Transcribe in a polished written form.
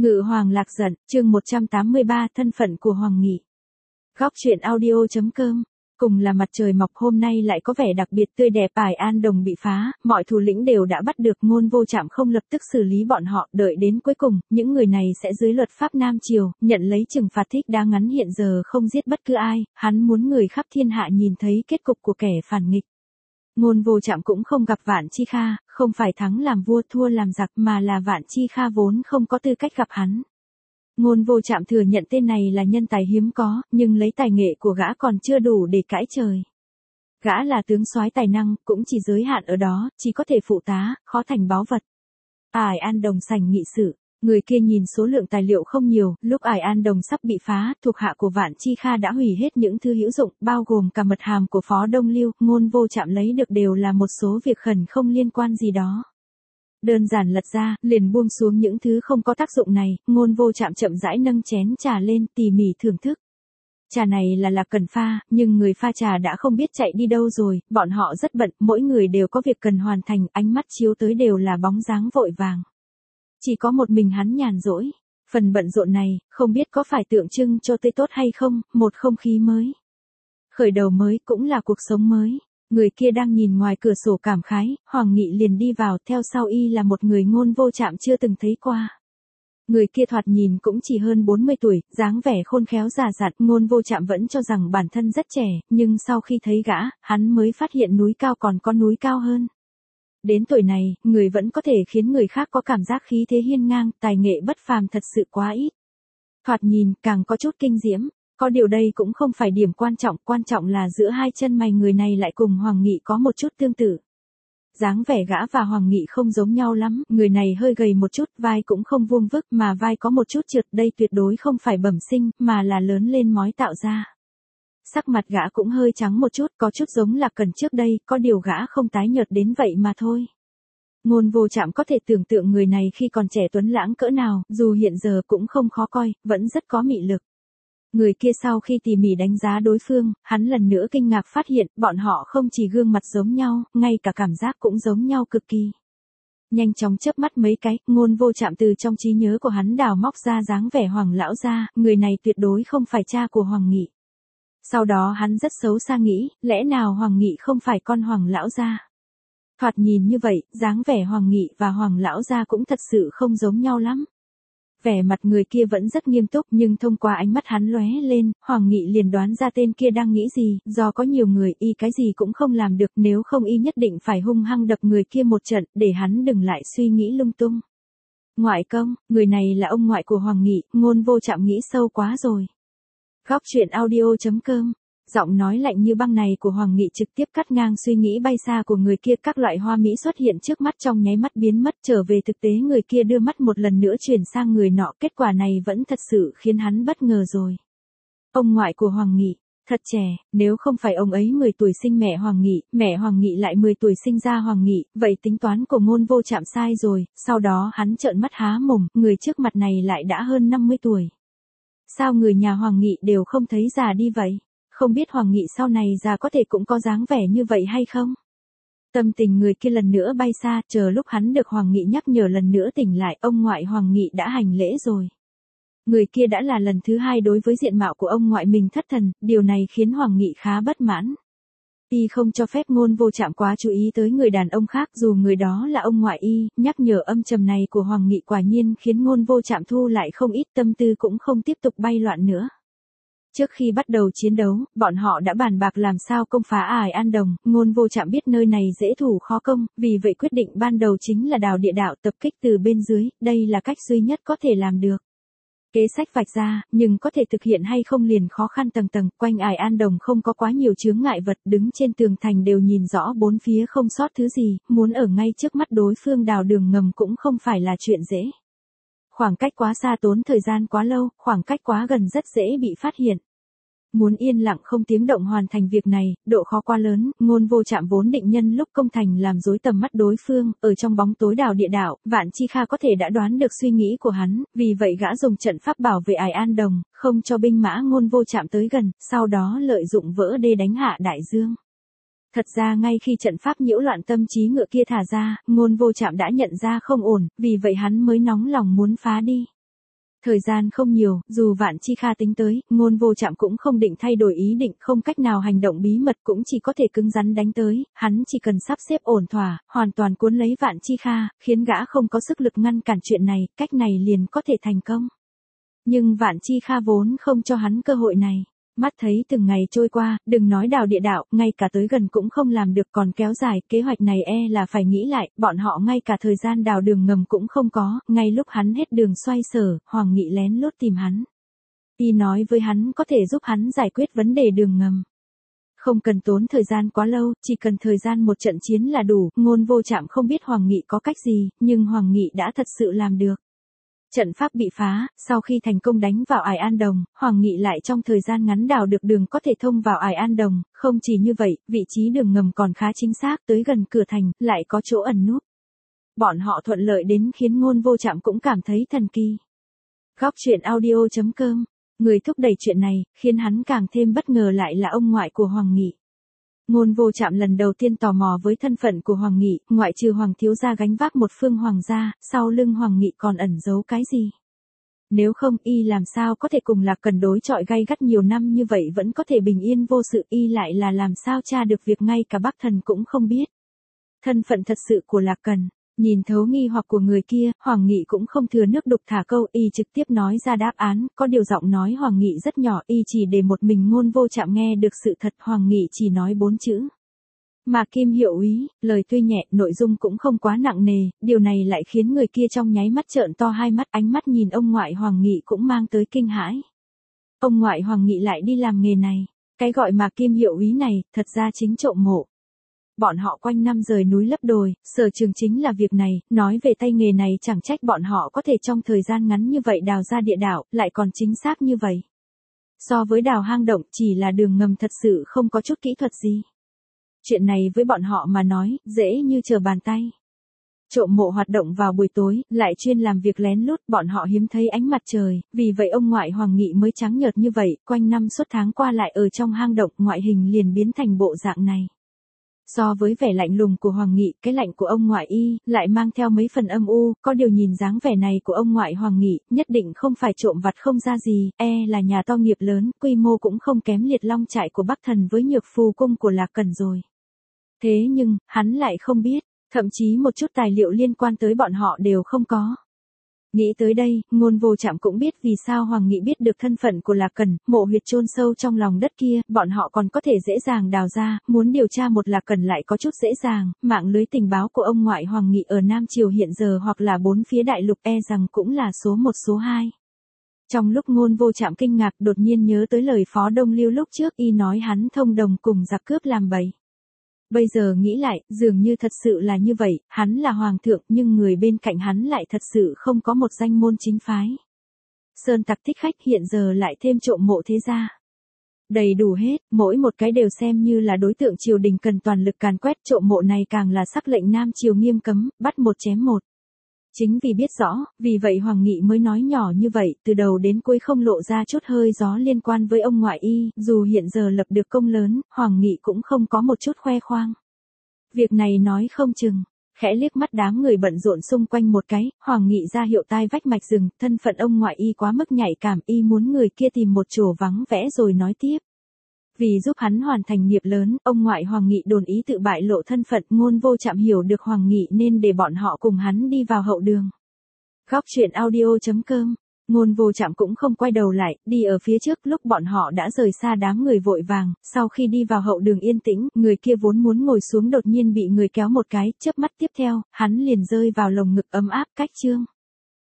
Ngự Hoàng Lạc Giận, chương 183, thân phận của Hoàng Nghị. Góc truyện audio.com. Cùng là mặt trời mọc hôm nay lại có vẻ đặc biệt tươi đẹp. Ải An Đồng bị phá, mọi thủ lĩnh đều đã bắt được, Ngôn Vô Trạm không lập tức xử lý bọn họ, đợi đến cuối cùng, những người này sẽ dưới luật pháp Nam Triều, nhận lấy trừng phạt thích đáng. Ngắn hiện giờ không giết bất cứ ai, hắn muốn người khắp thiên hạ nhìn thấy kết cục của kẻ phản nghịch. Ngôn Vô Trạm cũng không gặp Vạn Chi Kha, không phải thắng làm vua thua làm giặc mà là Vạn Chi Kha vốn không có tư cách gặp hắn. Ngôn Vô Trạm thừa nhận tên này là nhân tài hiếm có, nhưng lấy tài nghệ của gã còn chưa đủ để cãi trời. Gã là tướng soái tài năng, cũng chỉ giới hạn ở đó, chỉ có thể phụ tá, khó thành báu vật. Ải An Đồng sảnh nghị sự. Người kia nhìn số lượng tài liệu không nhiều, lúc Ải An Đồng sắp bị phá, thuộc hạ của Vạn Chi Kha đã hủy hết những thứ hữu dụng, bao gồm cả mật hàm của Phó Đông Lưu. Ngôn Vô Trạm lấy được đều là một số việc khẩn không liên quan gì đó. Đơn giản lật ra, liền buông xuống những thứ không có tác dụng này. Ngôn Vô Trạm chậm rãi nâng chén trà lên, tỉ mỉ thưởng thức. Trà này là Lạc Cần pha, nhưng người pha trà đã không biết chạy đi đâu rồi, bọn họ rất bận, mỗi người đều có việc cần hoàn thành, ánh mắt chiếu tới đều là bóng dáng vội vàng. Chỉ có một mình hắn nhàn rỗi. Phần bận rộn này, không biết có phải tượng trưng cho tươi tốt hay không, một không khí mới. Khởi đầu mới cũng là cuộc sống mới. Người kia đang nhìn ngoài cửa sổ cảm khái, Hoàng Nghị liền đi vào, theo sau y là một người Ngôn Vô Trạm chưa từng thấy qua. Người kia thoạt nhìn cũng chỉ hơn 40 tuổi, dáng vẻ khôn khéo già dặn. Ngôn Vô Trạm vẫn cho rằng bản thân rất trẻ, nhưng sau khi thấy gã, hắn mới phát hiện núi cao còn có núi cao hơn. Đến tuổi này, người vẫn có thể khiến người khác có cảm giác khí thế hiên ngang, tài nghệ bất phàm thật sự quá ít. Thoạt nhìn, càng có chút kinh diễm. Có điều đây cũng không phải điểm quan trọng là giữa hai chân mày người này lại cùng Hoàng Nghị có một chút tương tự. Dáng vẻ gã và Hoàng Nghị không giống nhau lắm, người này hơi gầy một chút, vai cũng không vuông vức mà vai có một chút trượt, đây tuyệt đối không phải bẩm sinh, mà là lớn lên mói tạo ra. Sắc mặt gã cũng hơi trắng một chút, có chút giống Lạc Cần trước đây, có điều gã không tái nhợt đến vậy mà thôi. Ngôn Vô Trạm có thể tưởng tượng người này khi còn trẻ tuấn lãng cỡ nào, dù hiện giờ cũng không khó coi, vẫn rất có mị lực. Người kia sau khi tỉ mỉ đánh giá đối phương, hắn lần nữa kinh ngạc phát hiện, bọn họ không chỉ gương mặt giống nhau, ngay cả cảm giác cũng giống nhau cực kỳ. Nhanh chóng chớp mắt mấy cái, Ngôn Vô Trạm từ trong trí nhớ của hắn đào móc ra dáng vẻ Hoàng lão gia, người này tuyệt đối không phải cha của Hoàng Nghị. Sau đó hắn rất xấu xa nghĩ, lẽ nào Hoàng Nghị không phải con Hoàng lão gia? Thoạt nhìn như vậy, dáng vẻ Hoàng Nghị và Hoàng lão gia cũng thật sự không giống nhau lắm. Vẻ mặt người kia vẫn rất nghiêm túc, nhưng thông qua ánh mắt hắn lóe lên, Hoàng Nghị liền đoán ra tên kia đang nghĩ gì, do có nhiều người, y cái gì cũng không làm được, nếu không y nhất định phải hung hăng đập người kia một trận, để hắn đừng lại suy nghĩ lung tung. Ngoại công, người này là ông ngoại của Hoàng Nghị. Ngôn Vô Trạm nghĩ sâu quá rồi. Góc truyện audio.com. Giọng nói lạnh như băng này của Hoàng Nghị trực tiếp cắt ngang suy nghĩ bay xa của người kia, các loại hoa mỹ xuất hiện trước mắt trong nháy mắt biến mất, trở về thực tế người kia đưa mắt một lần nữa chuyển sang người nọ, kết quả này vẫn thật sự khiến hắn bất ngờ rồi. Ông ngoại của Hoàng Nghị, thật trẻ, nếu không phải ông ấy 10 tuổi sinh mẹ Hoàng Nghị lại 10 tuổi sinh ra Hoàng Nghị, vậy tính toán của Ngôn Vô Trạm sai rồi. Sau đó hắn trợn mắt há mồm, người trước mặt này lại đã hơn 50 tuổi. Sao người nhà Hoàng Nghị đều không thấy già đi vậy? Không biết Hoàng Nghị sau này già có thể cũng có dáng vẻ như vậy hay không? Tâm tình người kia lần nữa bay xa, chờ lúc hắn được Hoàng Nghị nhắc nhở lần nữa tỉnh lại, ông ngoại Hoàng Nghị đã hành lễ rồi. Người kia đã là lần thứ hai đối với diện mạo của ông ngoại mình thất thần, điều này khiến Hoàng Nghị khá bất mãn. Y không cho phép Ngôn Vô Trạm quá chú ý tới người đàn ông khác, dù người đó là ông ngoại y. Nhắc nhở âm trầm này của Hoàng Nghị quả nhiên khiến Ngôn Vô Trạm thu lại không ít, tâm tư cũng không tiếp tục bay loạn nữa. Trước khi bắt đầu chiến đấu, bọn họ đã bàn bạc làm sao công phá Ải An Đồng. Ngôn Vô Trạm biết nơi này dễ thủ khó công, vì vậy quyết định ban đầu chính là đào địa đạo, tập kích từ bên dưới, đây là cách duy nhất có thể làm được. Kế sách vạch ra, nhưng có thể thực hiện hay không liền khó khăn tầng tầng. Quanh Ải An Đồng không có quá nhiều chướng ngại vật, đứng trên tường thành đều nhìn rõ bốn phía không sót thứ gì, muốn ở ngay trước mắt đối phương đào đường ngầm cũng không phải là chuyện dễ. Khoảng cách quá xa tốn thời gian quá lâu, khoảng cách quá gần rất dễ bị phát hiện. Muốn yên lặng không tiếng động hoàn thành việc này, độ khó quá lớn. Ngôn Vô Trạm vốn định nhân lúc công thành làm rối tầm mắt đối phương, ở trong bóng tối đào địa đạo, Vạn Chi Kha có thể đã đoán được suy nghĩ của hắn, vì vậy gã dùng trận pháp bảo vệ Ải An Đồng, không cho binh mã Ngôn Vô Trạm tới gần, sau đó lợi dụng vỡ đê đánh hạ đại dương. Thật ra ngay khi trận pháp nhiễu loạn tâm trí ngựa kia thả ra, Ngôn Vô Trạm đã nhận ra không ổn, vì vậy hắn mới nóng lòng muốn phá đi. Thời gian không nhiều, dù Vạn Chi Kha tính tới, Ngôn Vô Trạm cũng không định thay đổi ý định, không cách nào hành động bí mật cũng chỉ có thể cứng rắn đánh tới, hắn chỉ cần sắp xếp ổn thỏa, hoàn toàn cuốn lấy Vạn Chi Kha, khiến gã không có sức lực ngăn cản chuyện này, cách này liền có thể thành công. Nhưng Vạn Chi Kha vốn không cho hắn cơ hội này. Mắt thấy từng ngày trôi qua, đừng nói đào địa đạo, ngay cả tới gần cũng không làm được còn kéo dài, kế hoạch này là phải nghĩ lại, bọn họ ngay cả thời gian đào đường ngầm cũng không có, ngay lúc hắn hết đường xoay sở, Hoàng Nghị lén lút tìm hắn. Y nói với hắn có thể giúp hắn giải quyết vấn đề đường ngầm. Không cần tốn thời gian quá lâu, chỉ cần thời gian một trận chiến là đủ, Ngôn Vô Trạm không biết Hoàng Nghị có cách gì, nhưng Hoàng Nghị đã thật sự làm được. Trận pháp bị phá, sau khi thành công đánh vào Ải An Đồng, Hoàng Nghị lại trong thời gian ngắn đào được đường có thể thông vào Ải An Đồng, không chỉ như vậy, vị trí đường ngầm còn khá chính xác, tới gần cửa thành, lại có chỗ ẩn núp. Bọn họ thuận lợi đến khiến Ngôn Vô Trạm cũng cảm thấy thần kỳ. Góc truyện audio.com, người thúc đẩy chuyện này, khiến hắn càng thêm bất ngờ lại là ông ngoại của Hoàng Nghị. Ngôn Vô Trạm lần đầu tiên tò mò với thân phận của Hoàng Nghị, ngoại trừ Hoàng thiếu gia gánh vác một phương hoàng gia, sau lưng Hoàng Nghị còn ẩn giấu cái gì? Nếu không y làm sao có thể cùng Lạc Cần đối chọi gay gắt nhiều năm như vậy vẫn có thể bình yên vô sự, y lại là làm sao tra được việc ngay cả Bắc Thần cũng không biết. Thân phận thật sự của Lạc Cần, nhìn thấu nghi hoặc của người kia, Hoàng Nghị cũng không thừa nước đục thả câu, y trực tiếp nói ra đáp án, có điều giọng nói Hoàng Nghị rất nhỏ, y chỉ để một mình Ngôn Vô Trạm nghe được sự thật, Hoàng Nghị chỉ nói 4 chữ. Mà Kim Hiệu úy, lời tuy nhẹ, nội dung cũng không quá nặng nề, điều này lại khiến người kia trong nháy mắt trợn to hai mắt, ánh mắt nhìn ông ngoại Hoàng Nghị cũng mang tới kinh hãi. Ông ngoại Hoàng Nghị lại đi làm nghề này, cái gọi mà Kim Hiệu úy này, thật ra chính trộm mộ. Bọn họ quanh năm rời núi lấp đồi, sở trường chính là việc này, nói về tay nghề này chẳng trách bọn họ có thể trong thời gian ngắn như vậy đào ra địa đạo, lại còn chính xác như vậy. So với đào hang động chỉ là đường ngầm thật sự không có chút kỹ thuật gì. Chuyện này với bọn họ mà nói, dễ như trở bàn tay. Trộm mộ hoạt động vào buổi tối, lại chuyên làm việc lén lút, bọn họ hiếm thấy ánh mặt trời, vì vậy ông ngoại Hoàng Nghị mới trắng nhợt như vậy, quanh năm suốt tháng qua lại ở trong hang động, ngoại hình liền biến thành bộ dạng này. So với vẻ lạnh lùng của Hoàng Nghị, cái lạnh của ông ngoại y, lại mang theo mấy phần âm u, có điều nhìn dáng vẻ này của ông ngoại Hoàng Nghị, nhất định không phải trộm vặt không ra gì, là nhà to nghiệp lớn, quy mô cũng không kém Liệt Long trại của Bắc Thần với Nhược Phù cung của Lạc Cần rồi. Thế nhưng, hắn lại không biết, thậm chí một chút tài liệu liên quan tới bọn họ đều không có. Nghĩ tới đây, Ngôn Vô Trạm cũng biết vì sao Hoàng Nghị biết được thân phận của Lạc Cần, mộ huyệt chôn sâu trong lòng đất kia, bọn họ còn có thể dễ dàng đào ra, muốn điều tra một Lạc Cần lại có chút dễ dàng, mạng lưới tình báo của ông ngoại Hoàng Nghị ở Nam Triều hiện giờ hoặc là bốn phía đại lục rằng cũng là số 1 số 2. Trong lúc Ngôn Vô Trạm kinh ngạc đột nhiên nhớ tới lời Phó Đông Lưu lúc trước y nói hắn thông đồng cùng giặc cướp làm bậy. Bây giờ nghĩ lại, dường như thật sự là như vậy, hắn là hoàng thượng nhưng người bên cạnh hắn lại thật sự không có một danh môn chính phái. Sơn tặc thích khách hiện giờ lại thêm trộm mộ thế gia. Đầy đủ hết, mỗi một cái đều xem như là đối tượng triều đình cần toàn lực càn quét, trộm mộ này càng là sắc lệnh Nam Triều nghiêm cấm, bắt một chém một. Chính vì biết rõ, vì vậy Hoàng Nghị mới nói nhỏ như vậy, từ đầu đến cuối không lộ ra chút hơi gió liên quan với ông ngoại y, dù hiện giờ lập được công lớn, Hoàng Nghị cũng không có một chút khoe khoang. Việc này nói không chừng, khẽ liếc mắt đám người bận rộn xung quanh một cái, Hoàng Nghị ra hiệu tai vách mạch rừng, thân phận ông ngoại y quá mức nhạy cảm, y muốn người kia tìm một chỗ vắng vẻ rồi nói tiếp. Vì giúp hắn hoàn thành nghiệp lớn, ông ngoại Hoàng Nghị đồn ý tự bại lộ thân phận, Ngôn Vô Trạm hiểu được Hoàng Nghị nên để bọn họ cùng hắn đi vào hậu đường. Góc truyện audio.com, Ngôn Vô Trạm cũng không quay đầu lại, đi ở phía trước lúc bọn họ đã rời xa đám người vội vàng, sau khi đi vào hậu đường yên tĩnh, người kia vốn muốn ngồi xuống đột nhiên bị người kéo một cái, chớp mắt tiếp theo, hắn liền rơi vào lồng ngực ấm áp cách chương.